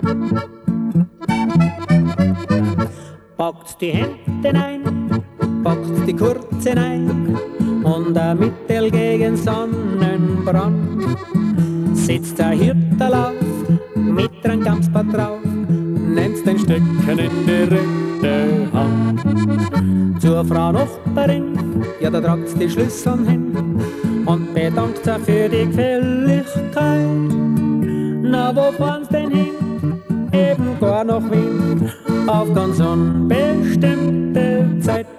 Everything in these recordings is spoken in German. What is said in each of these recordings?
Packt die Hemden ein, packt die Kurzen ein und ein Mittel gegen Sonnenbrand. Sitzt der Hirtel auf, mit einem Gamsbad drauf, nimmt den Stecken in die rechte Hand. Zur Frau Nachbarin, ja da tragt die Schlüsseln hin und bedankt sich für die Gefälligkeit. Na, wo fahren's denn hin? Eben gar nach Wien, auf ganz unbestimmte Zeit.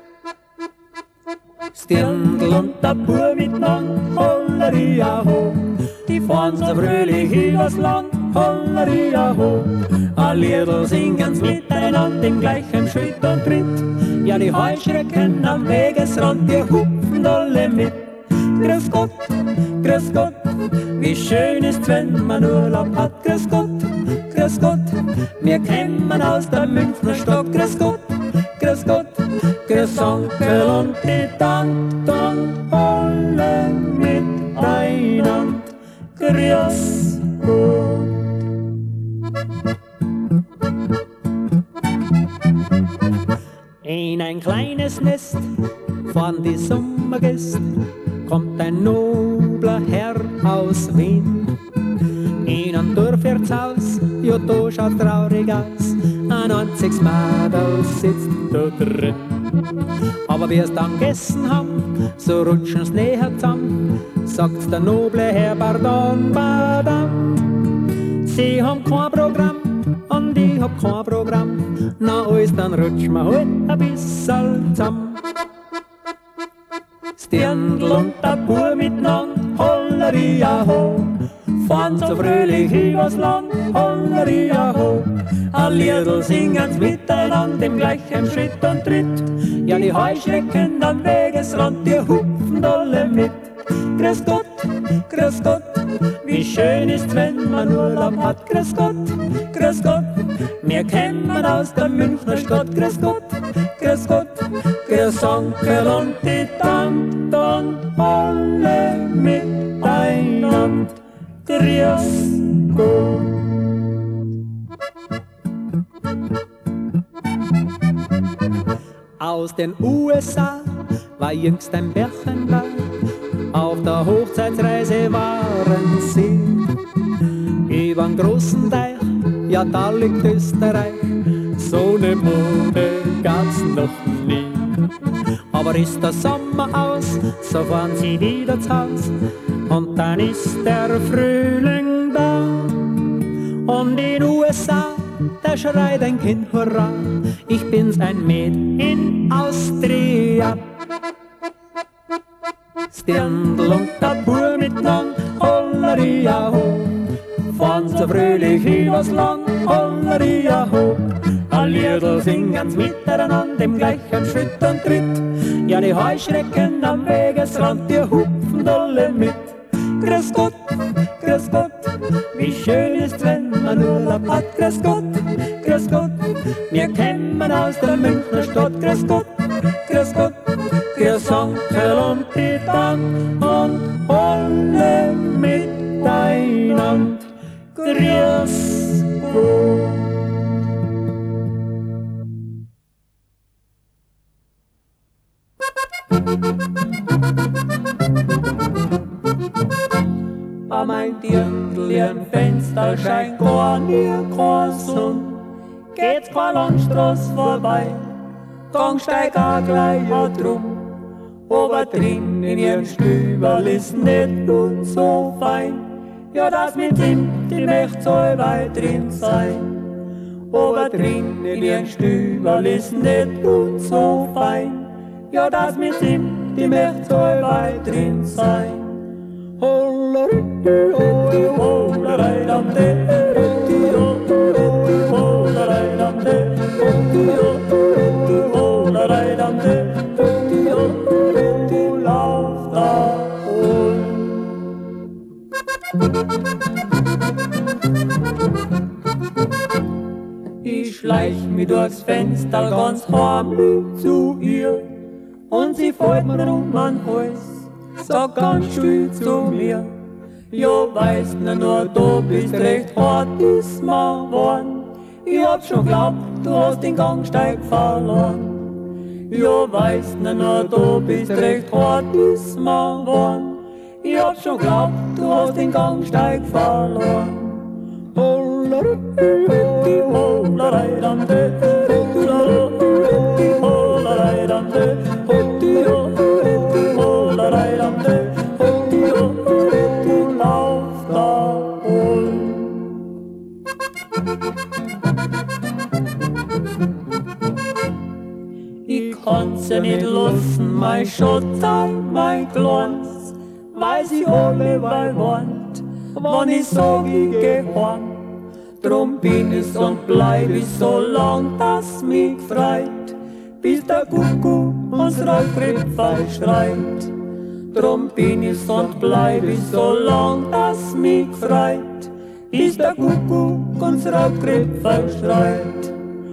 Stirndl und der Bub miteinander, Holleria ho, die fahren so fröhlich übers Land, Holleria ho. A Liedl singen's miteinander im gleichen Schritt und Tritt. Ja, die Heuschrecken am Wegesrand, die hupfen alle mit. Grüß Gott, wie schön ist's, wenn man Urlaub hat. Grüß Gott, wir kämen aus der Münchner Stadt. Grüß Gott, grüß Onkel und die Tante und alle miteinander. Grüß Gott. In ein kleines Nest von die Sommergäste kommt ein nobler Herr aus Wien. In ein Dorfwirtshaus, ja da schaut traurig aus, ein einziges Mädel sitzt da drin. Aber wie es dann gegessen haben, so rutschen's näher zusammen, sagt der noble Herr Pardon, Madame. Sie haben kein Programm und ich hab kein Programm, na alles, dann rutschen wir halt ein bisschen zusammen. Stirndl und der Bub miteinander, Holleria ho, fahren so fröhlich übers Land, Holleria ho. A Liedl singen's miteinander im gleichen Schritt und Tritt. Ja, die Heuschrecken am Wegesrand, die hupfen alle mit. Grüß Gott, wie schön ist's, wenn man Urlaub hat. Grüß Gott, wir kämen aus der Münchner Stadt. Grüß Gott, grüß Onkel und die Tante und alle miteinander. Grüß Gott. Aus den USA war jüngst ein Bärchen da, auf der Hochzeitsreise waren sie. Übern großen Teich, ja da liegt Österreich, so ne Mode gab's noch nie. Aber ist der Sommer aus, so fahren sie wieder zu Haus, und dann ist der Frühling da. Und in USA, da schreit ein Kind Hurra, ich bin's ein Mäd in Austria. Stirndl und der Bub miteinander, Holleria ho, fahren so fröhlich übers Land, Holleria ho. A Liedl singen's miteinander im gleichen Schritt und Tritt. Ja, die Heuschrecken am Wegesrand, die hupfen alle mit. Grüß Gott, wie schön ist's, wenn man Urlaub hat. Grüß Gott, wir kämen aus der Münchner Stadt. Grüß Gott, grüß Onkel und die Tante und alle miteinander. Grüß Gott. Am ein Dirndl im Fenster scheint gar nie kein Sonn. Geht's kein Landstraß vorbei, Gangsteig auch gleich drum. Aber drin in ihrem Stüberl ist nicht und so fein. Ja, das mit ihm, die möcht so weit drin sein. Aber drin in ihrem Stüberl ist nicht und so fein. Ja, das mit ihm, die möcht so weit drin sein. Ich schleich mich durchs Fenster ganz heimlich zu ihr und sie fällt mir um den Hals, sagt ganz still zu mir: Ja, weißt nur, du bist recht hart, ist mir geworden. Ich hab schon glaubt, du hast den Gangsteig verloren. Ja, weißt nur, du bist recht hart, ist mir geworden. Ich hab schon glaubt, du hast den Gangsteig verloren. Ich kann's ja nicht lassen, mein Schotter, mein Glanz, weil sie alle wollt, wann ich sag, ich geh heim. Drum bin ich und bleib ich so lang, dass mich freut, bis der Kuckuck unserer Kripferl schreit. Drum bin ich und bleib ich so lang, dass mich freut, bis der Kuckuck unserer Kripferl schreit.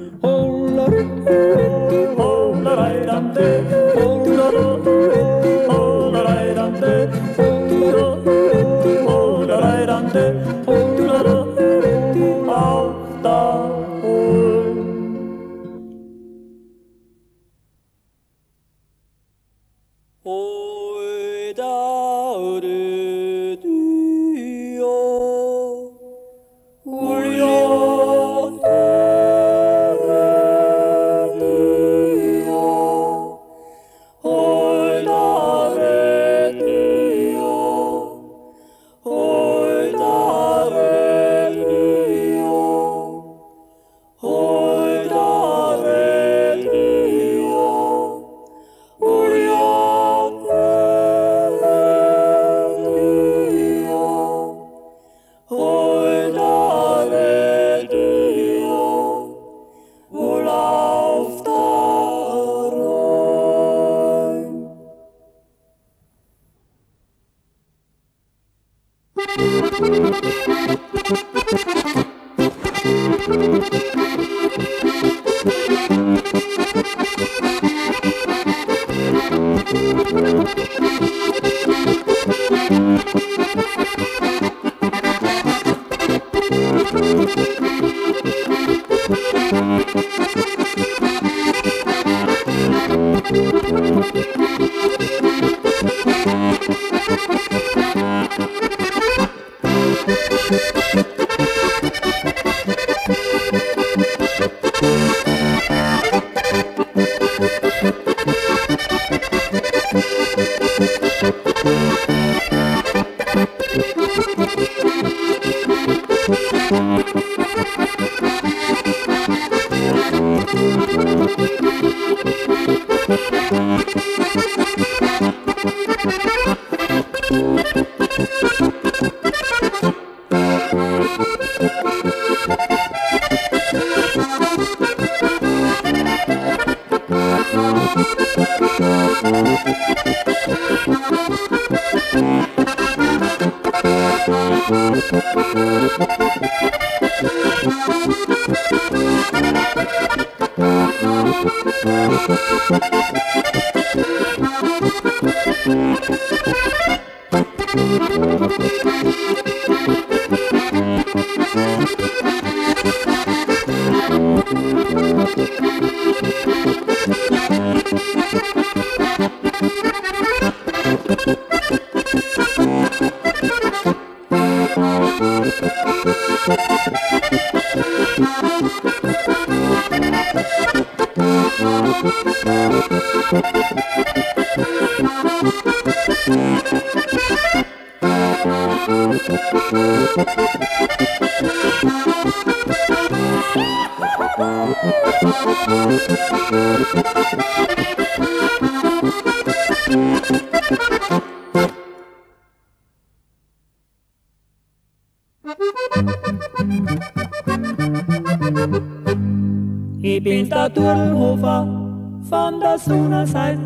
Ich bin der Durlhofer von der Sonnenseite,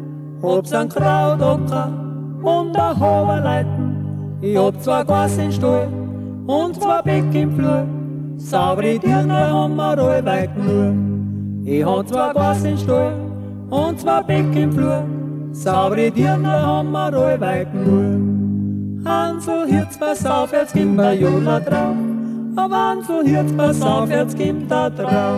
hab's ein Krautocker und ein Haberleiten. Ich hab zwei Gas im Stall und zwei Beck im Flur, saubere Dirne haben wir allweit nur. Ich hab zwei Gas im Stall und zwei Beck im Flur, saubere Dirne haben wir allweit nur. Hansel, Hirz, pass auf, jetzt kommt bei Jola drauf. Aber Hansel, Hirz, pass auf, jetzt kommt da drauf.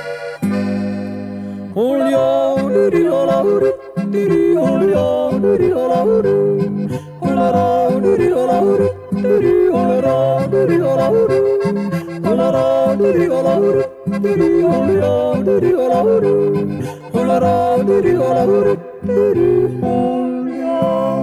Julio, didi, hola, huri, didi, Julio, didi, hola, huri. Hola, didi, hola, huri, didi, hola, didi, hola, huri. Hola, didi, hola, huri, didi, Julio, didi, hola, huri. Hola, didi, hola, huri, didi, Julio.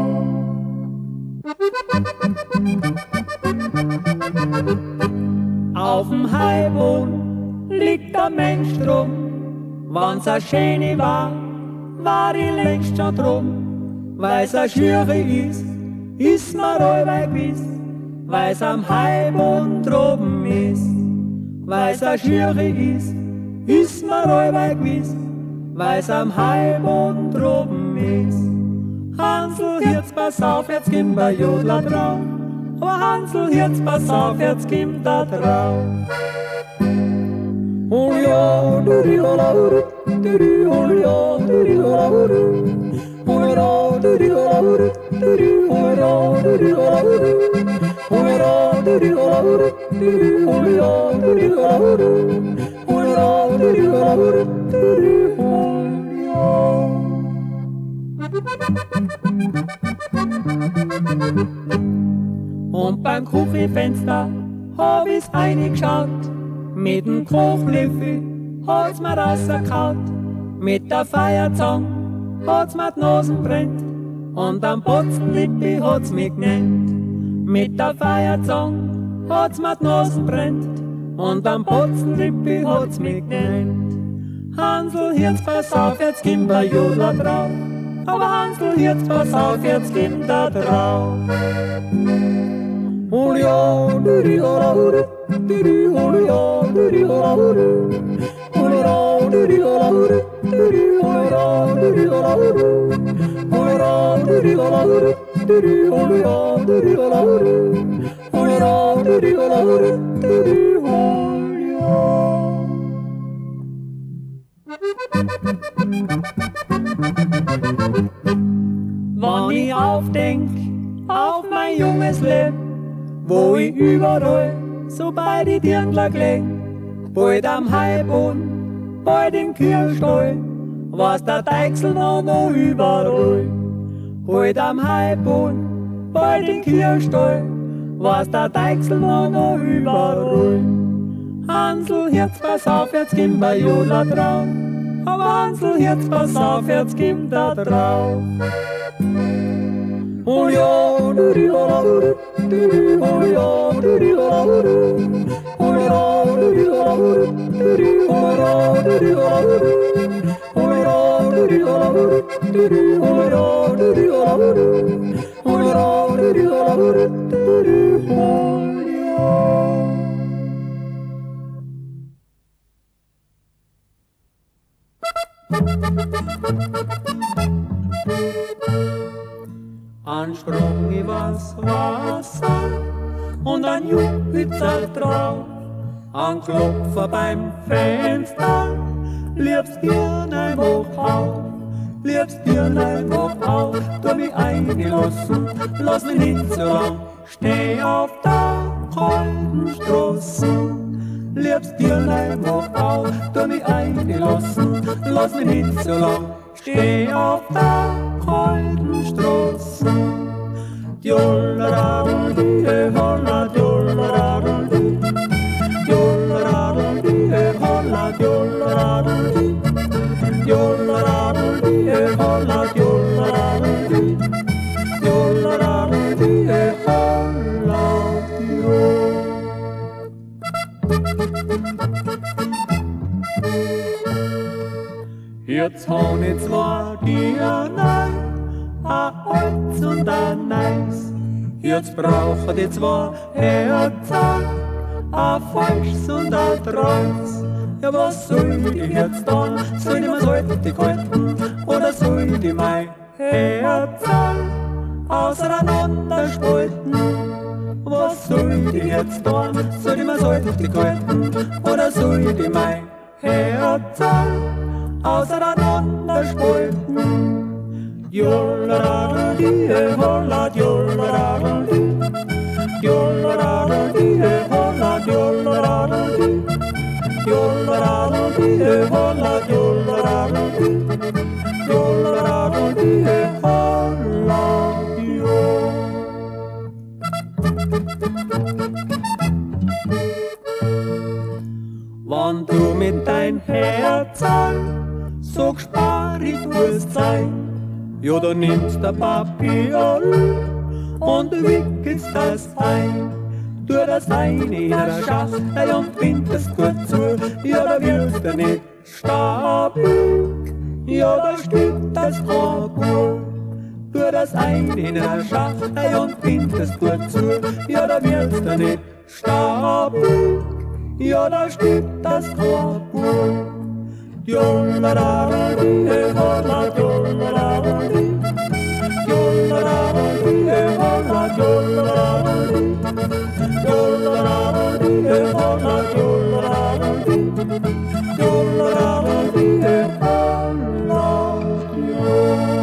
Auf'm Heilboden liegt der Mensch drum. Wann's a schöne war ich längst schon drum. Weil's a Schüre ist mir allweil gewiss. Weil's am Heilboden droben ist. Weil's a Schüre ist mir allweil gewiss. Weil's am Heilboden droben ist. Hansel, Hirz, pass auf, jetzt kommt bei Jodler drauf. Aber Hansel, Hirz, pass auf, jetzt kommt da drauf. Julio, didi, hola, huri, didi, Julio, didi, hola, huri. Julio, didi, hola, huri, didi, Julio, didi, hola, huri. Julio, didi, hola, huri, didi, Julio, didi, hola, huri. Julio, didi, hola, huri, didi, Julio. Und beim Küchenfenster hab ich's eingeschaut. Mit dem Kochlöffel hat's mir rausgekaut. Mit der Feuerzange hat's mir die Nasen brennt. Und am Potzenlippi hat's mich genannt. Mit der Feuerzange hat's mir die Nasen brennt. Und am Potzenlippi hat's mich genannt. Hansel, Hirz, pass auf, jetzt kommt der Jodler drauf. Aber Hansel, Hirz, pass auf, jetzt kommt da drauf. Julio, didi, hola, huri, didi, Julio, didi, hola, huri. Julio, didi, hola, huri, didi, Julio, didi, hola, huri. Julio, didi, hola, huri, didi, Julio, didi, hola, huri. Julio, didi, hola, huri, didi, Julio. Wann ich aufdenk auf mein junges Leben, wo ich überall so bei die Dirndler kling, bald am Heilboden, bald im Kirchstall, was der Deichsel noch überall. Bald am Heilboden, bald im Kirchstall, was der Deichsel noch überall. Hansel, Hirz, pass auf, jetzt kommt bei Jodler drauf. Aber Hansel, Hirz, pass auf, jetzt kommt da drauf. Julio, didi, hola, huri, didi, Julio, didi, hola, huri. Julio, didi, hola, huri, didi, Julio, didi, hola, huri. Julio, didi, hola, huri, didi, Julio, didi, hola, huri. Julio, didi, hola, huri, didi, Julio. Ein Sprung übers Wasser und ein Jupiter drauf, ein Klopfer beim Fenster, liebst Dirnlein hoch auf, liebst Dirnlein hoch auf, tu mich eingelassen, lass mich nicht so lang, steh auf der kalten Straße. Liebst Dirnlein hoch auf, tu mich eingelassen, lass mich nicht so lang, steh auf der kalten Straße. Djolleradel-die, holla, djolleradel-die. Djolleradel-die, holla, djolleradel-die. Djolleradel-die, holla, djolleradel-die. Djolleradel-die, holla, djolleradel-die. Jetzt hab ich zwar Dirnlein, a Holz und a Neis. Jetzt brauche die zwei Herzen, a Falsch und a Trauß. Ja, was soll ich jetzt tun? Soll ich mir's heute halten oder soll ich mein Herzen auseinander spalten? Was soll ich jetzt tun? Soll ich mir's heute halten oder soll ich mein Herzen auseinander spalten? Djolleradel-die, holla, djolleradel-die. Jolladadadi, holla, jolladadadi. Jolladadadi, holla, jolladadadi. Jolladadadi, holla, jolladadadi. Wann du mit dein Herz an so gesparig tust sein, ja, dann nimmst der Papiol und wickelst das ein. Tu das ein in der Schachtel und bindest gut zu, ja, da wirst du nicht stabig, ja, da stimmt das gut. Tu das ein in der Schachtel und bindest gut zu, ja, da wirst du nicht stabig, ja, da stimmt das gut. Jolladadadi, holla, jolladadadi. Jolladadadi, holla, jolladadadi. Jolladadadi, holla, jolladadadi. Jolladadadi, holla, jolladadadi.